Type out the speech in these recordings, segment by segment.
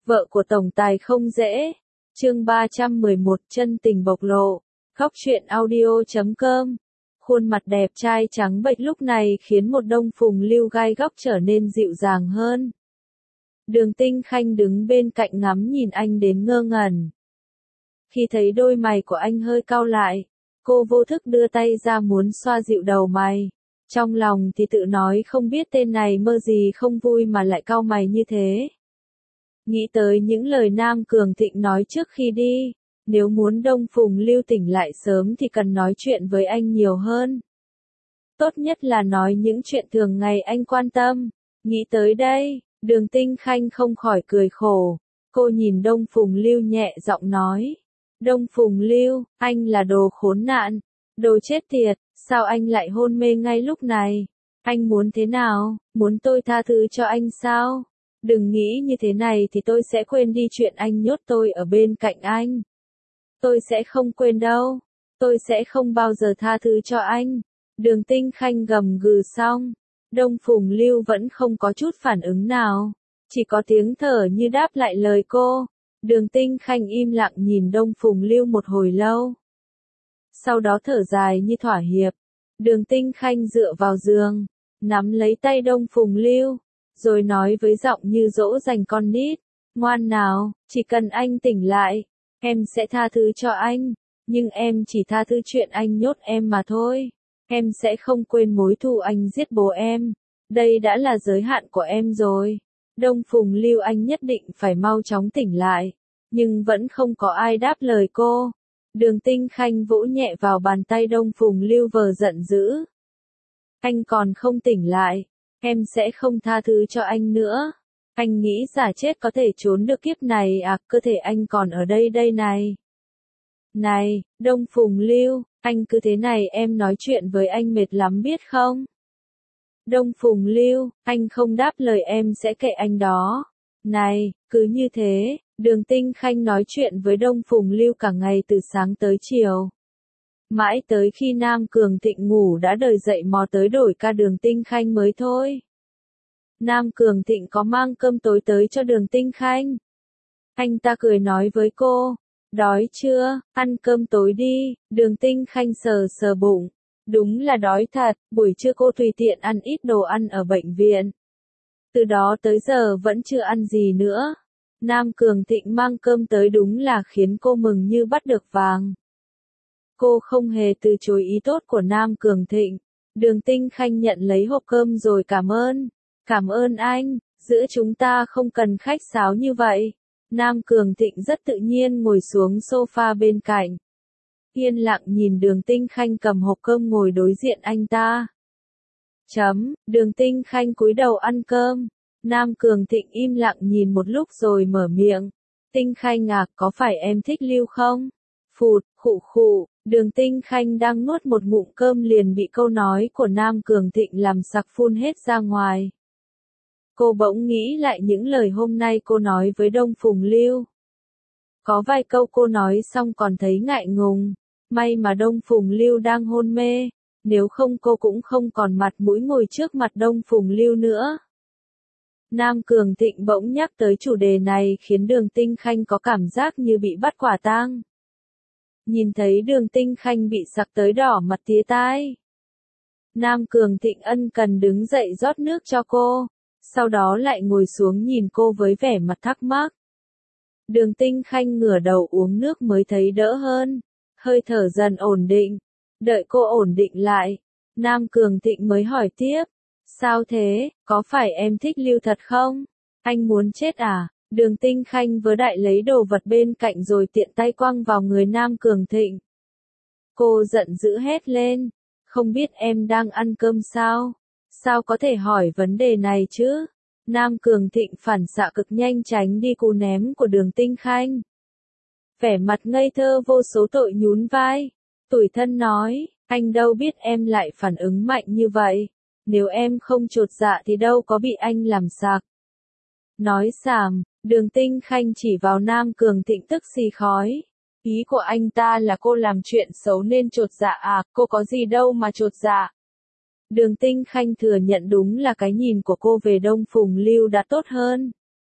Vợ của tổng tài không dễ. Chương 311 chân tình bộc lộ. Góc truyện audio.com. Khuôn mặt đẹp trai trắng bệch lúc này khiến một Đông Phùng Lưu gai góc trở nên dịu dàng hơn. Đường Tinh Khanh đứng bên cạnh ngắm nhìn anh đến ngơ ngẩn. Khi thấy đôi mày của anh hơi cau lại, cô vô thức đưa tay ra muốn xoa dịu đầu mày. Trong lòng thì tự nói không biết tên này mơ gì không vui mà lại cau mày như thế. Nghĩ tới những lời Nam Cường Thịnh nói trước khi đi, nếu muốn Đông Phùng Lưu tỉnh lại sớm thì cần nói chuyện với anh nhiều hơn. Tốt nhất là nói những chuyện thường ngày anh quan tâm. Nghĩ tới đây, Đường Tinh Khanh không khỏi cười khổ. Cô nhìn Đông Phùng Lưu nhẹ giọng nói. Đông Phùng Lưu, anh là đồ khốn nạn, đồ chết tiệt, sao anh lại hôn mê ngay lúc này? Anh muốn thế nào, muốn tôi tha thứ cho anh sao? Đừng nghĩ như thế này thì tôi sẽ quên đi chuyện anh nhốt tôi ở bên cạnh anh. Tôi sẽ không quên đâu, tôi sẽ không bao giờ tha thứ cho anh. Đường Tinh Khanh gầm gừ xong, Đông Phùng Lưu vẫn không có chút phản ứng nào, chỉ có tiếng thở như đáp lại lời cô. Đường Tinh Khanh im lặng nhìn Đông Phùng Lưu một hồi lâu. Sau đó thở dài như thỏa hiệp. Đường Tinh Khanh dựa vào giường, nắm lấy tay Đông Phùng Lưu, rồi nói với giọng như dỗ dành con nít. Ngoan nào, chỉ cần anh tỉnh lại, em sẽ tha thứ cho anh. Nhưng em chỉ tha thứ chuyện anh nhốt em mà thôi. Em sẽ không quên mối thù anh giết bố em. Đây đã là giới hạn của em rồi. Đông Phùng Lưu, anh nhất định phải mau chóng tỉnh lại. Nhưng vẫn không có ai đáp lời cô. Đường Tinh Khanh vỗ nhẹ vào bàn tay Đông Phùng Lưu vờ giận dữ. Anh còn không tỉnh lại, em sẽ không tha thứ cho anh nữa. Anh nghĩ giả chết có thể trốn được kiếp này à, cơ thể anh còn ở đây đây này. Này, Đông Phùng Lưu, anh cứ thế này em nói chuyện với anh mệt lắm biết không? Đông Phùng Lưu, anh không đáp lời em sẽ kệ anh đó. Này, cứ như thế, Đường Tinh Khanh nói chuyện với Đông Phùng Lưu cả ngày từ sáng tới chiều. Mãi tới khi Nam Cường Thịnh ngủ đã đợi dậy mò tới đổi ca Đường Tinh Khanh mới thôi. Nam Cường Thịnh có mang cơm tối tới cho Đường Tinh Khanh. Anh ta cười nói với cô, đói chưa, ăn cơm tối đi. Đường Tinh Khanh sờ sờ bụng. Đúng là đói thật, buổi trưa cô tùy tiện ăn ít đồ ăn ở bệnh viện. Từ đó tới giờ vẫn chưa ăn gì nữa. Nam Cường Thịnh mang cơm tới đúng là khiến cô mừng như bắt được vàng. Cô không hề từ chối ý tốt của Nam Cường Thịnh. Đường Tinh Khanh nhận lấy hộp cơm rồi cảm ơn. Cảm ơn anh, giữa chúng ta không cần khách sáo như vậy. Nam Cường Thịnh rất tự nhiên ngồi xuống sofa bên cạnh. Yên lặng nhìn Đường Tinh Khanh cầm hộp cơm ngồi đối diện anh ta. Đường Tinh Khanh cúi đầu ăn cơm. Nam Cường Thịnh im lặng nhìn một lúc rồi mở miệng. Tinh Khanh à, có phải em thích Lưu không? Phụt, khụ khụ, Đường Tinh Khanh đang nuốt một ngụm cơm liền bị câu nói của Nam Cường Thịnh làm sặc phun hết ra ngoài. Cô bỗng nghĩ lại những lời hôm nay cô nói với Đông Phùng Lưu. Có vài câu cô nói xong còn thấy ngại ngùng. May mà Đông Phùng Lưu đang hôn mê, nếu không cô cũng không còn mặt mũi ngồi trước mặt Đông Phùng Lưu nữa. Nam Cường Thịnh bỗng nhắc tới chủ đề này khiến Đường Tinh Khanh có cảm giác như bị bắt quả tang. Nhìn thấy Đường Tinh Khanh bị sặc tới đỏ mặt tía tai. Nam Cường Thịnh ân cần đứng dậy rót nước cho cô, sau đó lại ngồi xuống nhìn cô với vẻ mặt thắc mắc. Đường Tinh Khanh ngửa đầu uống nước mới thấy đỡ hơn, hơi thở dần ổn định. Đợi cô ổn định lại, Nam Cường Thịnh mới hỏi tiếp. Sao thế, có phải em thích Lưu thật không? Anh muốn chết à? Đường Tinh Khanh vớ đại lấy đồ vật bên cạnh rồi tiện tay quăng vào người Nam Cường Thịnh. Cô giận dữ hét lên. Không biết em đang ăn cơm sao? Sao có thể hỏi vấn đề này chứ? Nam Cường Thịnh phản xạ cực nhanh tránh đi cú ném của Đường Tinh Khanh. Vẻ mặt ngây thơ vô số tội nhún vai. Tủi thân nói, anh đâu biết em lại phản ứng mạnh như vậy. Nếu em không chột dạ thì đâu có bị anh làm sặc. Nói xàm, Đường Tinh Khanh chỉ vào Nam Cường Thịnh tức xì khói. Ý của anh ta là cô làm chuyện xấu nên chột dạ à, cô có gì đâu mà chột dạ. Đường Tinh Khanh thừa nhận đúng là cái nhìn của cô về Đông Phùng Lưu đã tốt hơn.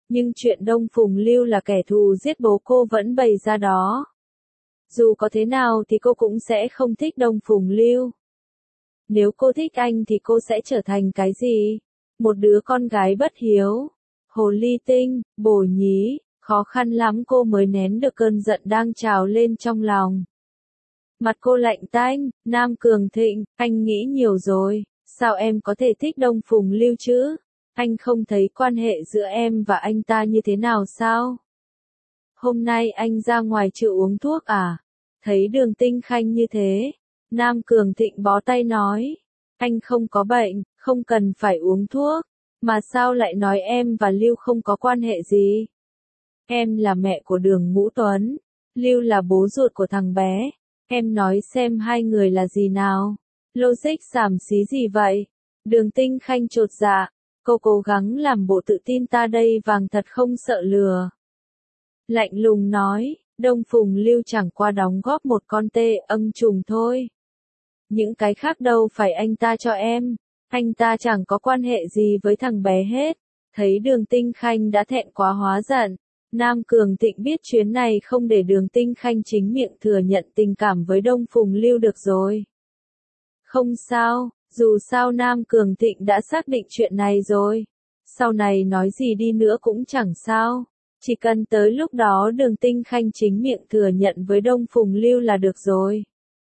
Nhưng chuyện Đông Phùng Lưu là kẻ thù giết bố cô vẫn bày ra đó. Dù có thế nào thì cô cũng sẽ không thích Đông Phùng Lưu. Nếu cô thích anh thì cô sẽ trở thành cái gì? Một đứa con gái bất hiếu. Hồ ly tinh, bổ nhí, khó khăn lắm cô mới nén được cơn giận đang trào lên trong lòng. Mặt cô lạnh tanh, Nam Cường Thịnh, anh nghĩ nhiều rồi, sao em có thể thích Đông Phùng Lưu chứ? Anh không thấy quan hệ giữa em và anh ta như thế nào sao? Hôm nay anh ra ngoài chợ uống thuốc à? Thấy Đường Tinh Khanh như thế, Nam Cường Thịnh bó tay nói, anh không có bệnh, không cần phải uống thuốc, mà sao lại nói em và Lưu không có quan hệ gì? Em là mẹ của Đường Ngũ Tuấn, Lưu là bố ruột của thằng bé, em nói xem hai người là gì nào? Logic xàm xí gì vậy? Đường Tinh Khanh chột dạ, cô cố gắng làm bộ tự tin ta đây vàng thật không sợ lừa. Lạnh lùng nói, Đông Phùng Lưu chẳng qua đóng góp một con tê âm trùng thôi. Những cái khác đâu phải anh ta cho em, anh ta chẳng có quan hệ gì với thằng bé hết. Thấy Đường Tinh Khanh đã thẹn quá hóa giận, Nam Cường Thịnh biết chuyến này không để Đường Tinh Khanh chính miệng thừa nhận tình cảm với Đông Phùng Lưu được rồi. Không sao, dù sao Nam Cường Thịnh đã xác định chuyện này rồi. Sau này nói gì đi nữa cũng chẳng sao. Chỉ cần tới lúc đó Đường Tinh Khanh chính miệng thừa nhận với Đông Phùng Lưu là được rồi.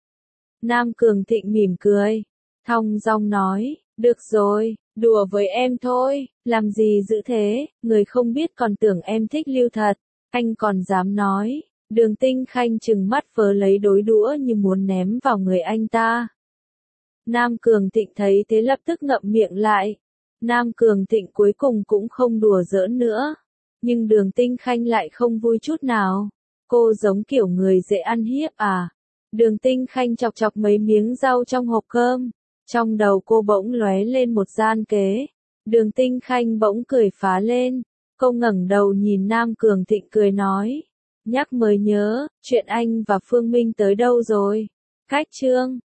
Nam Cường Thịnh mỉm cười, thong dong nói, được rồi, đùa với em thôi, làm gì dữ thế, người không biết còn tưởng em thích Lưu thật, anh còn dám nói. Đường Tinh Khanh trừng mắt vớ lấy đối đũa như muốn ném vào người anh ta. Nam Cường Thịnh thấy thế lập tức ngậm miệng lại. Nam Cường Thịnh cuối cùng cũng không đùa giỡn nữa. Nhưng Đường Tinh Khanh lại không vui chút nào. Cô giống kiểu người dễ ăn hiếp à? Đường Tinh Khanh chọc chọc mấy miếng rau trong hộp cơm. Trong đầu cô bỗng lóe lên một gian kế. Đường Tinh Khanh bỗng cười phá lên. Cô ngẩng đầu nhìn Nam Cường Thịnh cười nói. Nhắc mới nhớ, chuyện anh và Phương Minh tới đâu rồi? Cách chương